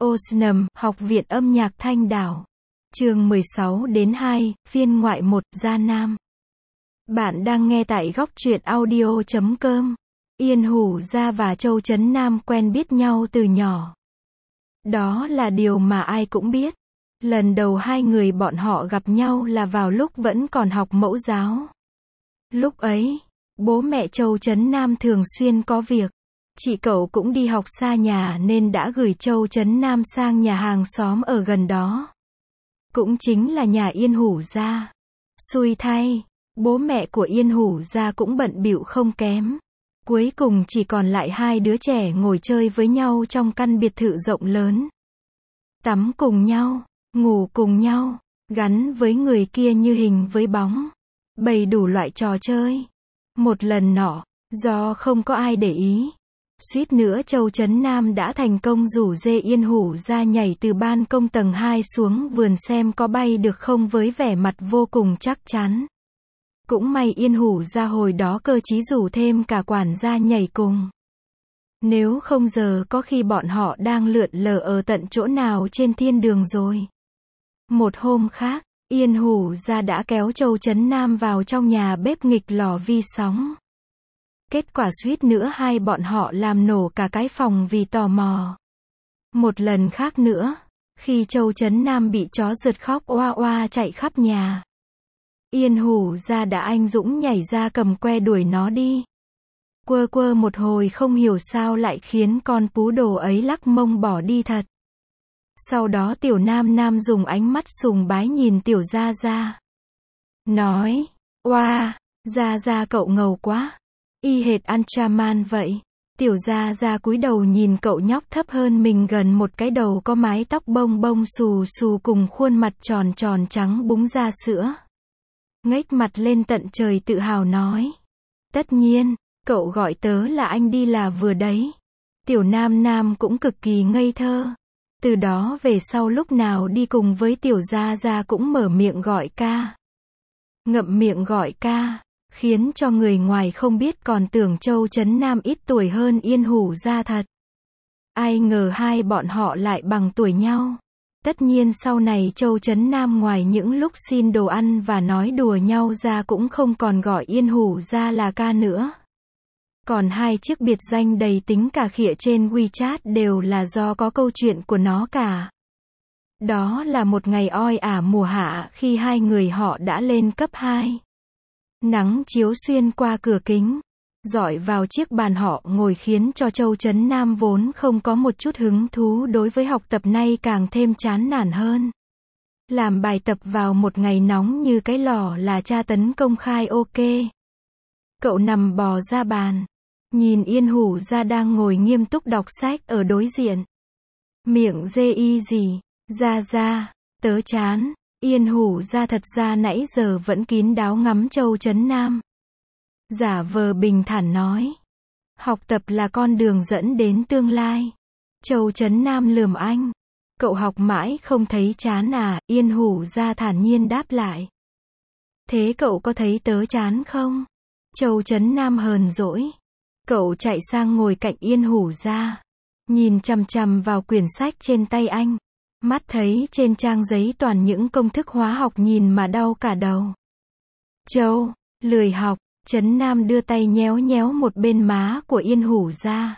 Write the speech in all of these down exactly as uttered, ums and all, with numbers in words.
Osnum, Học viện âm nhạc Thanh Đảo. Chương mười sáu đến hai, phiên ngoại một, Gia Nam. Bạn đang nghe tại góc truyện audio chấm com. Yên Hủ Gia và Châu Chấn Nam quen biết nhau từ nhỏ. Đó là điều mà ai cũng biết. Lần đầu hai người bọn họ gặp nhau là vào lúc vẫn còn học mẫu giáo. Lúc ấy, bố mẹ Châu Chấn Nam thường xuyên có việc. Chị cậu cũng đi học xa nhà nên đã gửi Châu Chấn Nam sang nhà hàng xóm ở gần đó. Cũng chính là nhà Yên Hủ Gia. Xui thay, bố mẹ của Yên Hủ Gia cũng bận bịu không kém. Cuối cùng chỉ còn lại hai đứa trẻ ngồi chơi với nhau trong căn biệt thự rộng lớn. Tắm cùng nhau, ngủ cùng nhau, gắn với người kia như hình với bóng. Bày đủ loại trò chơi. Một lần nọ, do không có ai để ý, suýt nữa Châu Chấn Nam đã thành công rủ dê Yên Hủ Gia nhảy từ ban công tầng hai xuống vườn xem có bay được không với vẻ mặt vô cùng chắc chắn. Cũng may Yên Hủ Gia hồi đó cơ chí rủ thêm cả quản gia nhảy cùng. Nếu không giờ có khi bọn họ đang lượn lờ ở tận chỗ nào trên thiên đường rồi. Một hôm khác, Yên Hủ Gia đã kéo Châu Chấn Nam vào trong nhà bếp nghịch lò vi sóng. Kết quả suýt nữa hai bọn họ làm nổ cả cái phòng vì tò mò. Một lần khác nữa, khi Châu Chấn Nam bị chó rượt khóc oa oa chạy khắp nhà, Yên Hủ Gia đã anh dũng nhảy ra cầm que đuổi nó đi. Quơ quơ một hồi không hiểu sao lại khiến con pú đồ ấy lắc mông bỏ đi thật. Sau đó Tiểu Nam Nam dùng ánh mắt sùng bái nhìn Tiểu Gia Gia. Nói, oa, Gia Gia cậu ngầu quá. Y hệt Ultraman vậy. Tiểu Gia Gia cúi đầu nhìn cậu nhóc thấp hơn mình gần một cái đầu có mái tóc bông bông xù xù cùng khuôn mặt tròn tròn trắng búng ra sữa. Ngếch mặt lên tận trời tự hào nói. Tất nhiên, cậu gọi tớ là anh đi là vừa đấy. Tiểu Nam Nam cũng cực kỳ ngây thơ. Từ đó về sau lúc nào đi cùng với Tiểu Gia Gia cũng mở miệng gọi ca. Ngậm miệng gọi ca, khiến cho người ngoài không biết còn tưởng Châu Chấn Nam ít tuổi hơn Yên Hủ Gia thật. Ai ngờ hai bọn họ lại bằng tuổi nhau. Tất nhiên sau này Châu Chấn Nam ngoài những lúc xin đồ ăn và nói đùa nhau ra cũng không còn gọi Yên Hủ Gia là ca nữa. Còn hai chiếc biệt danh đầy tính cà khịa trên WeChat đều là do có câu chuyện của nó cả. Đó là một ngày oi ả mùa hạ khi hai người họ đã lên cấp hai. Nắng chiếu xuyên qua cửa kính, rọi vào chiếc bàn họ ngồi khiến cho Châu Chấn Nam vốn không có một chút hứng thú đối với học tập nay càng thêm chán nản hơn. Làm bài tập vào một ngày nóng như cái lò là tra tấn công khai ok. Cậu nằm bò ra bàn, nhìn Yên Hủ Gia đang ngồi nghiêm túc đọc sách ở đối diện. Miệng dê y gì, Gia Gia, tớ chán. Yên Hủ Gia thật ra nãy giờ vẫn kín đáo ngắm Châu Chấn Nam. Giả vờ bình thản nói. Học tập là con đường dẫn đến tương lai. Châu Chấn Nam lườm anh. Cậu học mãi không thấy chán à? Yên Hủ Gia thản nhiên đáp lại. Thế cậu có thấy tớ chán không? Châu Chấn Nam hờn dỗi. Cậu chạy sang ngồi cạnh Yên Hủ Gia, nhìn chằm chằm vào quyển sách trên tay anh. Mắt thấy trên trang giấy toàn những công thức hóa học nhìn mà đau cả đầu. Châu, lười học. Chấn Nam đưa tay nhéo nhéo một bên má của Yên Hủ Gia.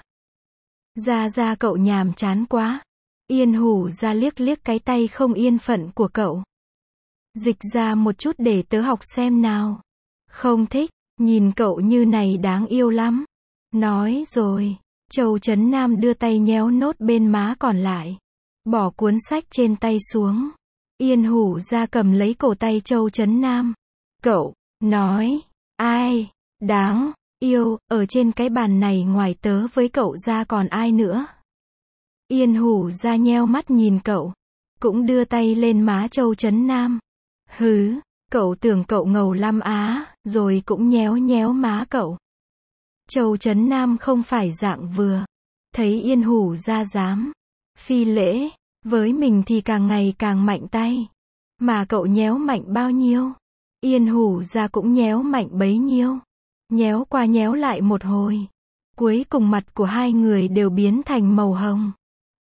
Gia Gia cậu nhàm chán quá. Yên Hủ Gia liếc liếc cái tay không yên phận của cậu. Dịch ra một chút để tớ học xem nào. Không thích, nhìn cậu như này đáng yêu lắm. Nói rồi, Châu Chấn Nam đưa tay nhéo nốt bên má còn lại. Bỏ cuốn sách trên tay xuống. Yên Hủ Gia cầm lấy cổ tay Châu Chấn Nam. Cậu, nói, ai, đáng, yêu, ở trên cái bàn này ngoài tớ với cậu ra còn ai nữa. Yên Hủ Gia nheo mắt nhìn cậu. Cũng đưa tay lên má Châu Chấn Nam. Hứ, cậu tưởng cậu ngầu lắm á, rồi cũng nhéo nhéo má cậu. Châu Chấn Nam không phải dạng vừa. Thấy Yên Hủ Gia dám phi lễ với mình thì càng ngày càng mạnh tay. Mà cậu nhéo mạnh bao nhiêu, Yên Hủ Gia cũng nhéo mạnh bấy nhiêu. Nhéo qua nhéo lại một hồi. Cuối cùng mặt của hai người đều biến thành màu hồng.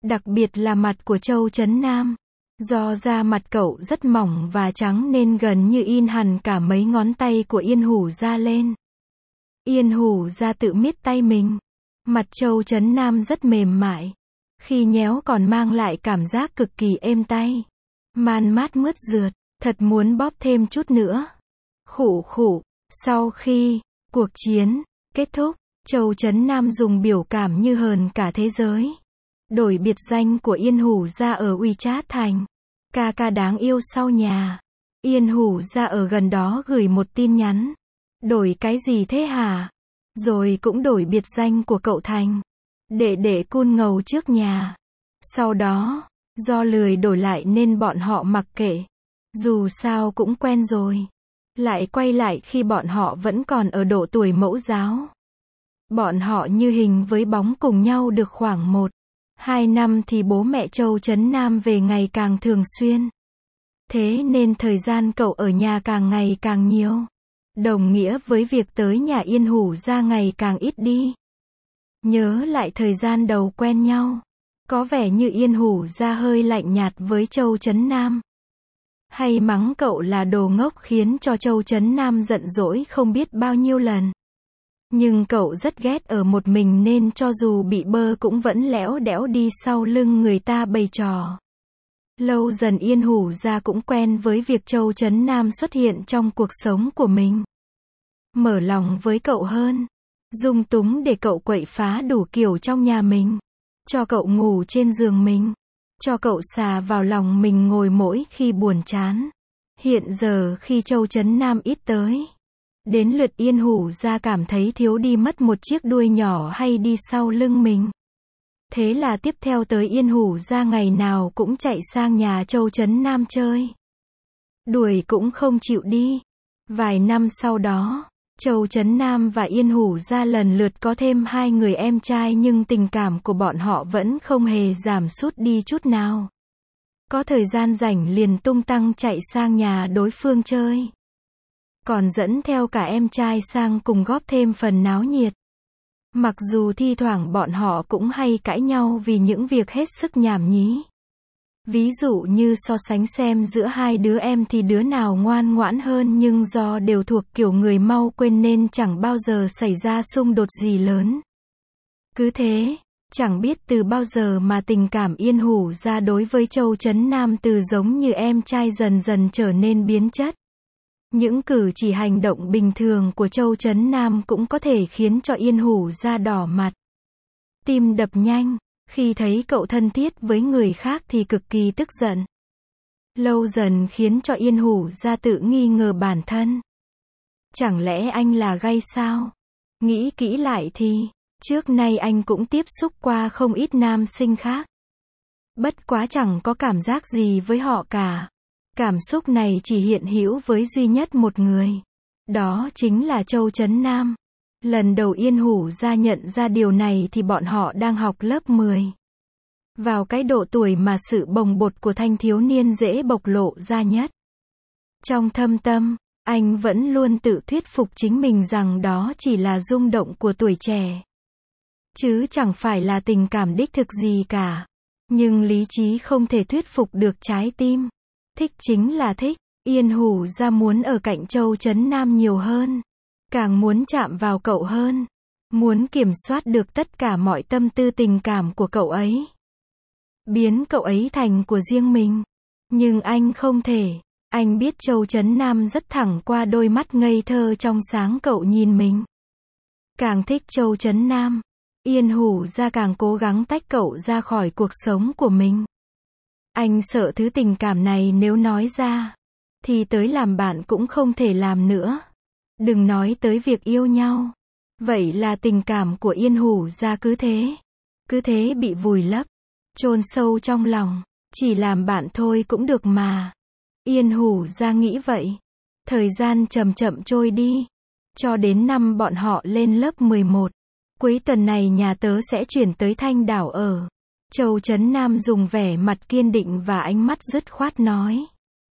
Đặc biệt là mặt của Châu Chấn Nam. Do da mặt cậu rất mỏng và trắng nên gần như in hẳn cả mấy ngón tay của Yên Hủ Gia lên. Yên Hủ Gia tự miết tay mình. Mặt Châu Chấn Nam rất mềm mại. Khi nhéo còn mang lại cảm giác cực kỳ êm tay. Man mát mướt rượt, thật muốn bóp thêm chút nữa. Khụ khụ, sau khi cuộc chiến kết thúc, Châu Chấn Nam dùng biểu cảm như hờn cả thế giới. Đổi biệt danh của Yên Hủ Gia ở WeChat thành ca ca đáng yêu sau nhà. Yên Hủ Gia ở gần đó gửi một tin nhắn. Đổi cái gì thế hả? Rồi cũng đổi biệt danh của cậu thành đệ đệ cun ngầu trước nhà. Sau đó, do lười đổi lại nên bọn họ mặc kệ. Dù sao cũng quen rồi. Lại quay lại khi bọn họ vẫn còn ở độ tuổi mẫu giáo. Bọn họ như hình với bóng cùng nhau được khoảng một, hai năm thì bố mẹ Châu Chấn Nam về ngày càng thường xuyên. Thế nên thời gian cậu ở nhà càng ngày càng nhiều. Đồng nghĩa với việc tới nhà Yên Hủ Gia ngày càng ít đi. Nhớ lại thời gian đầu quen nhau. Có vẻ như Yên Hủ Gia hơi lạnh nhạt với Châu Chấn Nam. Hay mắng cậu là đồ ngốc khiến cho Châu Chấn Nam giận dỗi không biết bao nhiêu lần. Nhưng cậu rất ghét ở một mình nên cho dù bị bơ cũng vẫn lẽo đẽo đi sau lưng người ta bày trò. Lâu dần Yên Hủ Gia cũng quen với việc Châu Chấn Nam xuất hiện trong cuộc sống của mình. Mở lòng với cậu hơn. Dung túng để cậu quậy phá đủ kiểu trong nhà mình. Cho cậu ngủ trên giường mình. Cho cậu xà vào lòng mình ngồi mỗi khi buồn chán. Hiện giờ khi Châu Chấn Nam ít tới. Đến lượt Yên Hủ Gia cảm thấy thiếu đi mất một chiếc đuôi nhỏ hay đi sau lưng mình. Thế là tiếp theo tới Yên Hủ Gia ngày nào cũng chạy sang nhà Châu Chấn Nam chơi. Đuổi cũng không chịu đi. Vài năm sau đó, Châu Chấn Nam và Yên Hủ Gia lần lượt có thêm hai người em trai nhưng tình cảm của bọn họ vẫn không hề giảm sút đi chút nào. Có thời gian rảnh liền tung tăng chạy sang nhà đối phương chơi. Còn dẫn theo cả em trai sang cùng góp thêm phần náo nhiệt. Mặc dù thi thoảng bọn họ cũng hay cãi nhau vì những việc hết sức nhảm nhí. Ví dụ như so sánh xem giữa hai đứa em thì đứa nào ngoan ngoãn hơn nhưng do đều thuộc kiểu người mau quên nên chẳng bao giờ xảy ra xung đột gì lớn. Cứ thế, chẳng biết từ bao giờ mà tình cảm Yên Hủ Gia đối với Châu Chấn Nam từ giống như em trai dần dần trở nên biến chất. Những cử chỉ hành động bình thường của Châu Chấn Nam cũng có thể khiến cho Yên Hủ Gia đỏ mặt. Tim đập nhanh, khi thấy cậu thân thiết với người khác thì cực kỳ tức giận. Lâu dần khiến cho Yên Hủ Gia tự nghi ngờ bản thân. Chẳng lẽ anh là gay sao? Nghĩ kỹ lại thì, trước nay anh cũng tiếp xúc qua không ít nam sinh khác. Bất quá chẳng có cảm giác gì với họ cả. Cảm xúc này chỉ hiện hữu với duy nhất một người. Đó chính là Châu Chấn Nam. Lần đầu Yên Hủ Gia nhận ra điều này thì bọn họ đang học lớp mười. Vào cái độ tuổi mà sự bồng bột của thanh thiếu niên dễ bộc lộ ra nhất. Trong thâm tâm, anh vẫn luôn tự thuyết phục chính mình rằng đó chỉ là rung động của tuổi trẻ. Chứ chẳng phải là tình cảm đích thực gì cả. Nhưng lý trí không thể thuyết phục được trái tim. Thích chính là thích. Yên Hủ Gia muốn ở cạnh Châu Chấn Nam nhiều hơn. Càng muốn chạm vào cậu hơn. Muốn kiểm soát được tất cả mọi tâm tư tình cảm của cậu ấy. Biến cậu ấy thành của riêng mình. Nhưng anh không thể. Anh biết Châu Chấn Nam rất thẳng qua đôi mắt ngây thơ trong sáng cậu nhìn mình. Càng thích Châu Chấn Nam, Yên Hủ Gia càng cố gắng tách cậu ra khỏi cuộc sống của mình. Anh sợ thứ tình cảm này nếu nói ra, thì tới làm bạn cũng không thể làm nữa. Đừng nói tới việc yêu nhau. Vậy là tình cảm của Yên Hủ Gia cứ thế. Cứ thế bị vùi lấp, chôn sâu trong lòng. Chỉ làm bạn thôi cũng được mà. Yên Hủ Gia nghĩ vậy. Thời gian chậm chậm trôi đi. Cho đến năm bọn họ lên lớp mười một. Cuối tuần này nhà tớ sẽ chuyển tới Thanh Đảo ở. Châu Chấn Nam dùng vẻ mặt kiên định và ánh mắt dứt khoát nói.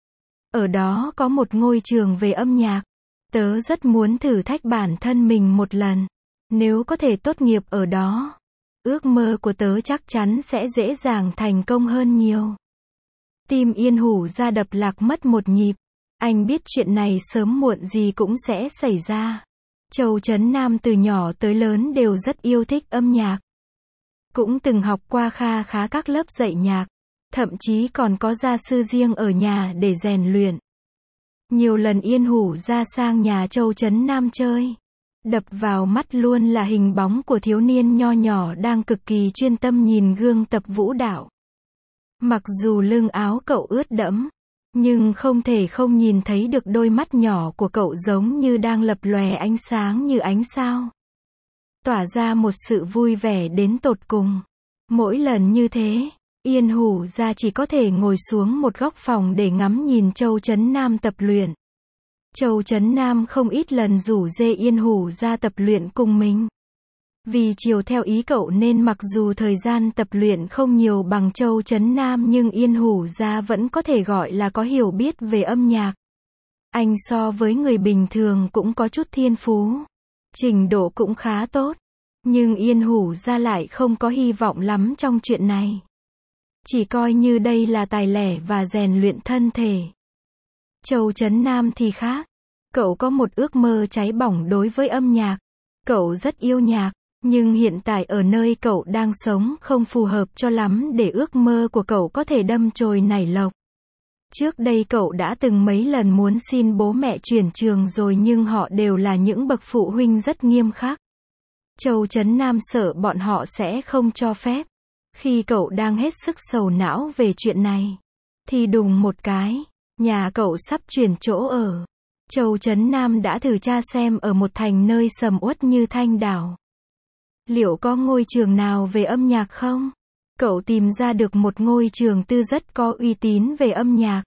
Ở đó có một ngôi trường về âm nhạc. Tớ rất muốn thử thách bản thân mình một lần. Nếu có thể tốt nghiệp ở đó, ước mơ của tớ chắc chắn sẽ dễ dàng thành công hơn nhiều. Tim Yên Hủ ra đập lạc mất một nhịp. Anh biết chuyện này sớm muộn gì cũng sẽ xảy ra. Châu Chấn Nam từ nhỏ tới lớn đều rất yêu thích âm nhạc. Cũng từng học qua kha khá các lớp dạy nhạc. Thậm chí còn có gia sư riêng ở nhà để rèn luyện. Nhiều lần Yên Hủ ra sang nhà Châu Chấn Nam chơi. Đập vào mắt luôn là hình bóng của thiếu niên nho nhỏ đang cực kỳ chuyên tâm nhìn gương tập vũ đạo. Mặc dù lưng áo cậu ướt đẫm, nhưng không thể không nhìn thấy được đôi mắt nhỏ của cậu giống như đang lập lòe ánh sáng như ánh sao. Tỏa ra một sự vui vẻ đến tột cùng. Mỗi lần như thế, Yên Hủ ra chỉ có thể ngồi xuống một góc phòng để ngắm nhìn Châu Chấn Nam tập luyện. Châu Chấn Nam không ít lần rủ dê Yên Hủ ra tập luyện cùng mình. Vì chiều theo ý cậu nên mặc dù thời gian tập luyện không nhiều bằng Châu Chấn Nam nhưng Yên Hủ ra vẫn có thể gọi là có hiểu biết về âm nhạc. Anh so với người bình thường cũng có chút thiên phú. Trình độ cũng khá tốt. Nhưng Yên Hủ ra lại không có hy vọng lắm trong chuyện này. Chỉ coi như đây là tài lẻ và rèn luyện thân thể. Châu Chấn Nam thì khác. Cậu có một ước mơ cháy bỏng đối với âm nhạc. Cậu rất yêu nhạc. Nhưng hiện tại ở nơi cậu đang sống không phù hợp cho lắm để ước mơ của cậu có thể đâm chồi nảy lộc. Trước đây cậu đã từng mấy lần muốn xin bố mẹ chuyển trường rồi nhưng họ đều là những bậc phụ huynh rất nghiêm khắc. Châu Chấn Nam sợ bọn họ sẽ không cho phép. Khi cậu đang hết sức sầu não về chuyện này, thì đùng một cái, nhà cậu sắp chuyển chỗ ở. Châu Chấn Nam đã thử tra xem ở một thành nơi sầm uất như Thanh Đảo, liệu có ngôi trường nào về âm nhạc không? Cậu tìm ra được một ngôi trường tư rất có uy tín về âm nhạc.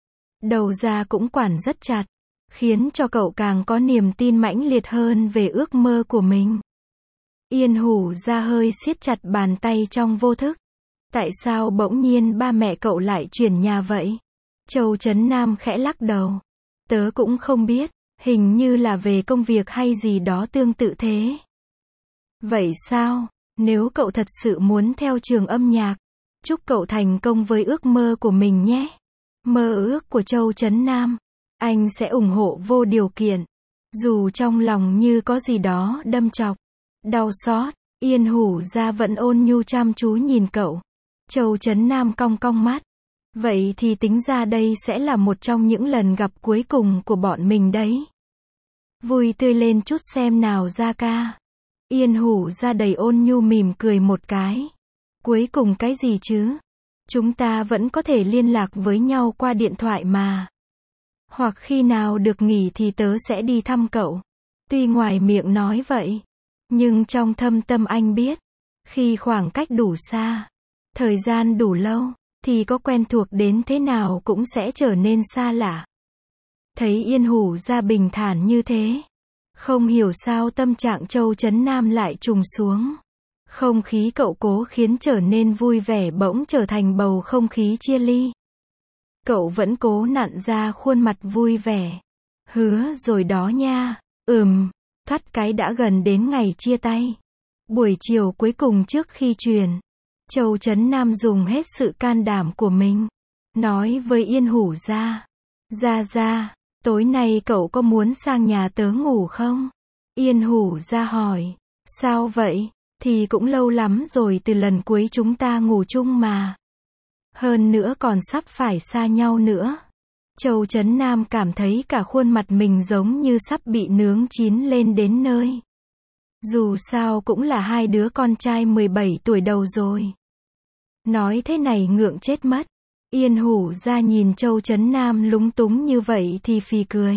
Đầu ra cũng quản rất chặt, khiến cho cậu càng có niềm tin mãnh liệt hơn về ước mơ của mình. Yên Hủ ra hơi siết chặt bàn tay trong vô thức. Tại sao bỗng nhiên ba mẹ cậu lại chuyển nhà vậy? Châu Chấn Nam khẽ lắc đầu. Tớ cũng không biết, hình như là về công việc hay gì đó tương tự thế. Vậy sao? Nếu cậu thật sự muốn theo trường âm nhạc, chúc cậu thành công với ước mơ của mình nhé. Mơ ước của Châu Chấn Nam, anh sẽ ủng hộ vô điều kiện. Dù trong lòng như có gì đó đâm chọc, đau xót, Yên Hủ ra vẫn ôn nhu chăm chú nhìn cậu. Châu Chấn Nam cong cong mắt. Vậy thì tính ra đây sẽ là một trong những lần gặp cuối cùng của bọn mình đấy. Vui tươi lên chút xem nào ra ca. Yên Hủ ra đầy ôn nhu mỉm cười một cái. Cuối cùng cái gì chứ? Chúng ta vẫn có thể liên lạc với nhau qua điện thoại mà. Hoặc khi nào được nghỉ thì tớ sẽ đi thăm cậu. Tuy ngoài miệng nói vậy, nhưng trong thâm tâm anh biết, khi khoảng cách đủ xa, thời gian đủ lâu, thì có quen thuộc đến thế nào cũng sẽ trở nên xa lạ. Thấy Yên Hủ ra bình thản như thế, không hiểu sao tâm trạng Châu Chấn Nam lại trùng xuống. Không khí cậu cố khiến trở nên vui vẻ bỗng trở thành bầu không khí chia ly. Cậu vẫn cố nặn ra khuôn mặt vui vẻ. Hứa rồi đó nha. Ừm, thoát cái đã gần đến ngày chia tay. Buổi chiều cuối cùng trước khi truyền, Châu Chấn Nam dùng hết sự can đảm của mình. Nói với Yên Hủ ra. Ra ra, tối nay cậu có muốn sang nhà tớ ngủ không? Yên Hủ ra hỏi. Sao vậy? Thì cũng lâu lắm rồi từ lần cuối chúng ta ngủ chung mà. Hơn nữa còn sắp phải xa nhau nữa. Châu Chấn Nam cảm thấy cả khuôn mặt mình giống như sắp bị nướng chín lên đến nơi. Dù sao cũng là hai đứa con trai mười bảy tuổi đầu rồi. Nói thế này ngượng chết mất. Yên Hủ ra nhìn Châu Chấn Nam lúng túng như vậy thì phì cười.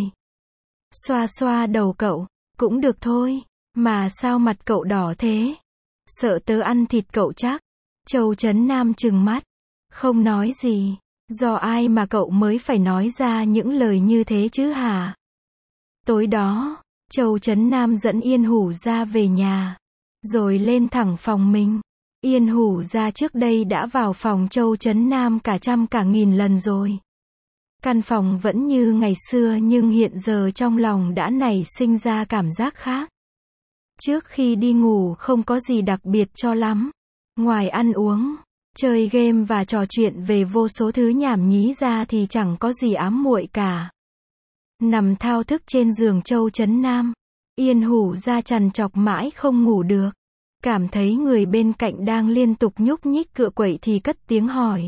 Xoa xoa đầu cậu. Cũng được thôi. Mà sao mặt cậu đỏ thế? Sợ tớ ăn thịt cậu chắc. Châu Chấn Nam trừng mắt. Không nói gì. Do ai mà cậu mới phải nói ra những lời như thế chứ hả? Tối đó, Châu Chấn Nam dẫn Yên Hủ ra về nhà. Rồi lên thẳng phòng mình. Yên Hủ ra trước đây đã vào phòng Châu Chấn Nam cả trăm cả nghìn lần rồi. Căn phòng vẫn như ngày xưa nhưng hiện giờ trong lòng đã nảy sinh ra cảm giác khác. Trước khi đi ngủ không có gì đặc biệt cho lắm. Ngoài ăn uống, chơi game và trò chuyện về vô số thứ nhảm nhí ra thì chẳng có gì ám muội cả. Nằm thao thức trên giường Châu Chấn Nam, Yên Hủ ra trằn trọc mãi không ngủ được. Cảm thấy người bên cạnh đang liên tục nhúc nhích cựa quậy thì cất tiếng hỏi.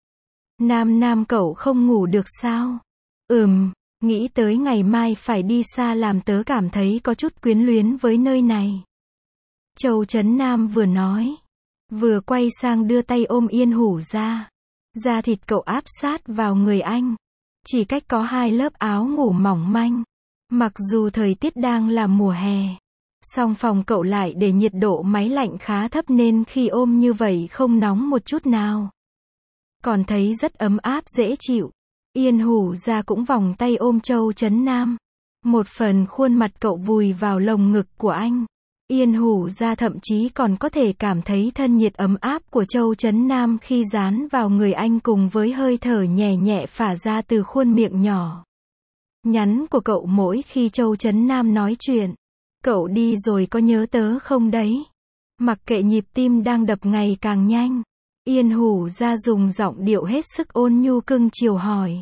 Nam Nam cậu không ngủ được sao? Ừm, nghĩ tới ngày mai phải đi xa làm tớ cảm thấy có chút quyến luyến với nơi này. Châu Chấn Nam vừa nói, vừa quay sang đưa tay ôm Yên Hủ ra. Da thịt cậu áp sát vào người anh. Chỉ cách có hai lớp áo ngủ mỏng manh. Mặc dù thời tiết đang là mùa hè, song phòng cậu lại để nhiệt độ máy lạnh khá thấp nên khi ôm như vậy không nóng một chút nào. Còn thấy rất ấm áp dễ chịu. Yên Hủ ra cũng vòng tay ôm Châu Chấn Nam. Một phần khuôn mặt cậu vùi vào lồng ngực của anh. Yên Hủ ra thậm chí còn có thể cảm thấy thân nhiệt ấm áp của Châu Chấn Nam khi dán vào người anh cùng với hơi thở nhẹ nhẹ phả ra từ khuôn miệng nhỏ nhắn của cậu mỗi khi Châu Chấn Nam nói chuyện. Cậu đi rồi có nhớ tớ không đấy? Mặc kệ nhịp tim đang đập ngày càng nhanh, Yên Hủ ra dùng giọng điệu hết sức ôn nhu cưng chiều hỏi.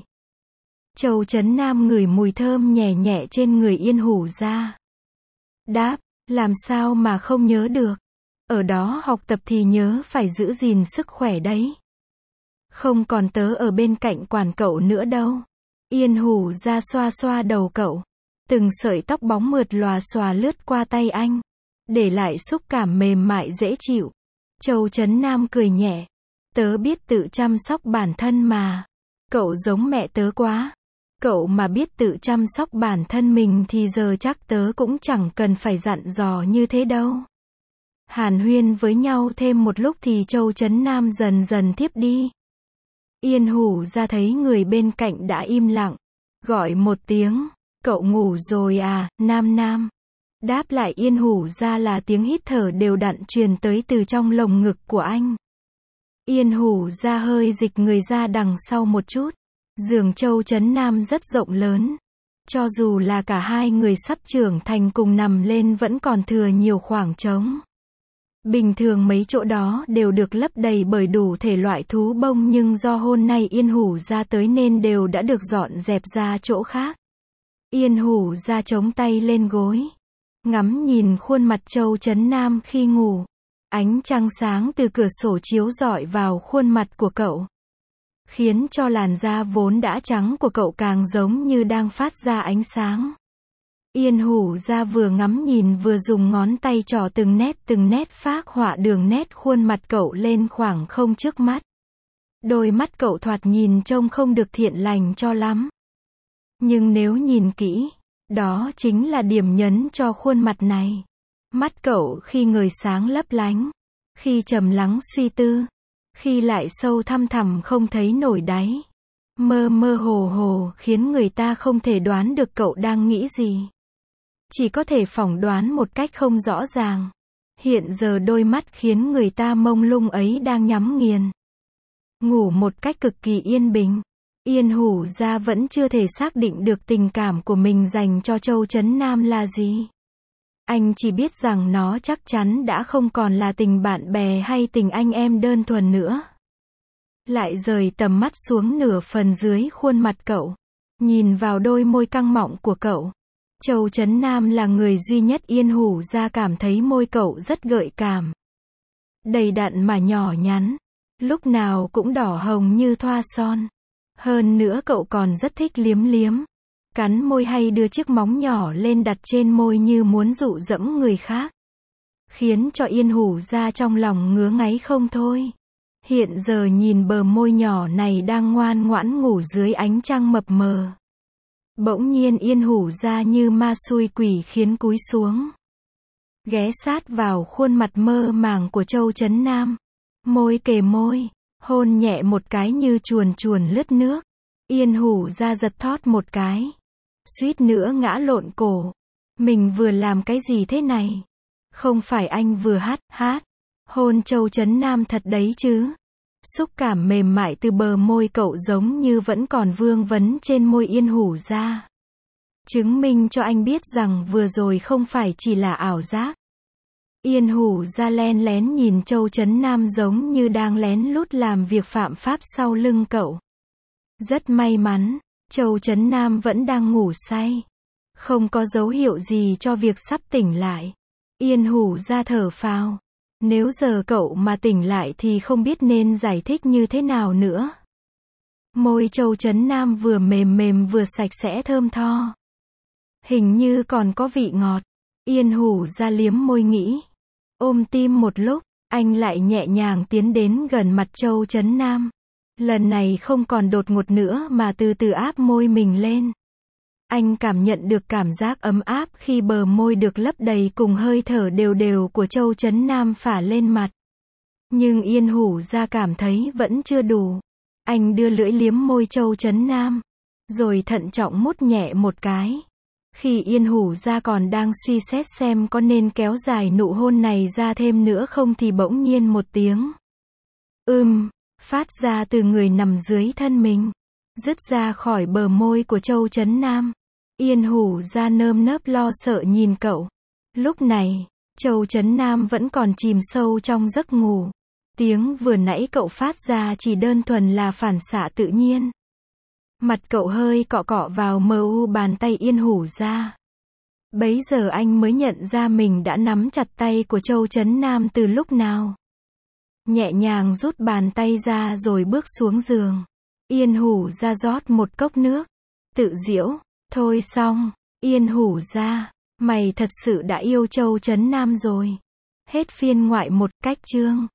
Châu Chấn Nam ngửi mùi thơm nhẹ nhẹ trên người Yên Hủ ra. Đáp, làm sao mà không nhớ được. Ở đó học tập thì nhớ phải giữ gìn sức khỏe đấy. Không còn tớ ở bên cạnh quản cậu nữa đâu. Yên Hủ ra xoa xoa đầu cậu. Từng sợi tóc bóng mượt lòa xòa lướt qua tay anh, để lại xúc cảm mềm mại dễ chịu. Châu Chấn Nam cười nhẹ. Tớ biết tự chăm sóc bản thân mà. Cậu giống mẹ tớ quá. Cậu mà biết tự chăm sóc bản thân mình thì giờ chắc tớ cũng chẳng cần phải dặn dò như thế đâu. Hàn huyên với nhau thêm một lúc thì Châu Chấn Nam dần dần thiếp đi. Yên Hủ ra thấy người bên cạnh đã im lặng. Gọi một tiếng. Cậu ngủ rồi à, Nam Nam? Đáp lại Yên Hủ ra là tiếng hít thở đều đặn truyền tới từ trong lồng ngực của anh. Yên Hủ ra hơi dịch người ra đằng sau một chút. Giường Châu Chấn Nam rất rộng lớn. Cho dù là cả hai người sắp trưởng thành cùng nằm lên vẫn còn thừa nhiều khoảng trống. Bình thường mấy chỗ đó đều được lấp đầy bởi đủ thể loại thú bông nhưng do hôm nay Yên Hủ ra tới nên đều đã được dọn dẹp ra chỗ khác. Yên Hủ ra chống tay lên gối, ngắm nhìn khuôn mặt Châu Chấn Nam khi ngủ. Ánh trăng sáng từ cửa sổ chiếu rọi vào khuôn mặt của cậu, khiến cho làn da vốn đã trắng của cậu càng giống như đang phát ra ánh sáng. Yên Hủ ra vừa ngắm nhìn vừa dùng ngón tay trỏ từng nét từng nét phác họa đường nét khuôn mặt cậu lên khoảng không trước mắt. Đôi mắt cậu thoạt nhìn trông không được thiện lành cho lắm. Nhưng nếu nhìn kỹ, đó chính là điểm nhấn cho khuôn mặt này. Mắt cậu khi ngời sáng lấp lánh, khi trầm lắng suy tư, khi lại sâu thăm thẳm không thấy nổi đáy. Mơ mơ hồ hồ khiến người ta không thể đoán được cậu đang nghĩ gì. Chỉ có thể phỏng đoán một cách không rõ ràng. Hiện giờ đôi mắt khiến người ta mông lung ấy đang nhắm nghiền. Ngủ một cách cực kỳ yên bình. Yên Hủ ra vẫn chưa thể xác định được tình cảm của mình dành cho Châu Chấn Nam là gì. Anh chỉ biết rằng nó chắc chắn đã không còn là tình bạn bè hay tình anh em đơn thuần nữa. Lại rời tầm mắt xuống nửa phần dưới khuôn mặt cậu, nhìn vào đôi môi căng mọng của cậu. Châu Chấn Nam là người duy nhất Yên Hủ ra cảm thấy môi cậu rất gợi cảm, đầy đặn mà nhỏ nhắn, lúc nào cũng đỏ hồng như thoa son. Hơn nữa cậu còn rất thích liếm liếm, cắn môi hay đưa chiếc móng nhỏ lên đặt trên môi như muốn dụ dẫm người khác, khiến cho Yên Hủ ra trong lòng ngứa ngáy không thôi. Hiện giờ nhìn bờ môi nhỏ này đang ngoan ngoãn ngủ dưới ánh trăng mập mờ. Bỗng nhiên Yên Hủ ra như ma xui quỷ khiến cúi xuống, ghé sát vào khuôn mặt mơ màng của Châu Chấn Nam. Môi kề môi, hôn nhẹ một cái như chuồn chuồn lướt nước. Yên Hủ ra giật thót một cái, suýt nữa ngã lộn cổ. Mình vừa làm cái gì thế này? Không phải anh vừa hát, hát, hôn Châu Chấn Nam thật đấy chứ? Xúc cảm mềm mại từ bờ môi cậu giống như vẫn còn vương vấn trên môi Yên Hủ ra. Chứng minh cho anh biết rằng vừa rồi không phải chỉ là ảo giác. Yên Hủ ra len lén nhìn Châu Chấn Nam giống như đang lén lút làm việc phạm pháp sau lưng cậu. Rất may mắn, Châu Chấn Nam vẫn đang ngủ say. Không có dấu hiệu gì cho việc sắp tỉnh lại. Yên Hủ ra thở phào. Nếu giờ cậu mà tỉnh lại thì không biết nên giải thích như thế nào nữa. Môi Châu Chấn Nam vừa mềm mềm vừa sạch sẽ thơm tho. Hình như còn có vị ngọt. Yên Hủ ra liếm môi nghĩ. Ôm tim một lúc, anh lại nhẹ nhàng tiến đến gần mặt Châu Chấn Nam. Lần này không còn đột ngột nữa mà từ từ áp môi mình lên. Anh cảm nhận được cảm giác ấm áp khi bờ môi được lấp đầy cùng hơi thở đều đều của Châu Chấn Nam phả lên mặt. Nhưng Yên Hủ ra cảm thấy vẫn chưa đủ. Anh đưa lưỡi liếm môi Châu Chấn Nam, rồi thận trọng mút nhẹ một cái. Khi Yên Hủ ra còn đang suy xét xem có nên kéo dài nụ hôn này ra thêm nữa không thì bỗng nhiên một tiếng ưm phát ra từ người nằm dưới thân mình, dứt ra khỏi bờ môi của Châu Chấn Nam. Yên Hủ ra nơm nớp lo sợ nhìn cậu. Lúc này, Châu Chấn Nam vẫn còn chìm sâu trong giấc ngủ. Tiếng vừa nãy cậu phát ra chỉ đơn thuần là phản xạ tự nhiên. Mặt cậu hơi cọ cọ vào mờ u bàn tay Yên Hủ ra. Bấy giờ anh mới nhận ra mình đã nắm chặt tay của Châu Chấn Nam từ lúc nào. Nhẹ nhàng rút bàn tay ra rồi bước xuống giường. Yên Hủ ra rót một cốc nước. Tự giễu, thôi xong, Yên Hủ ra, mày thật sự đã yêu Châu Chấn Nam rồi. Hết phiên ngoại một. Cách chương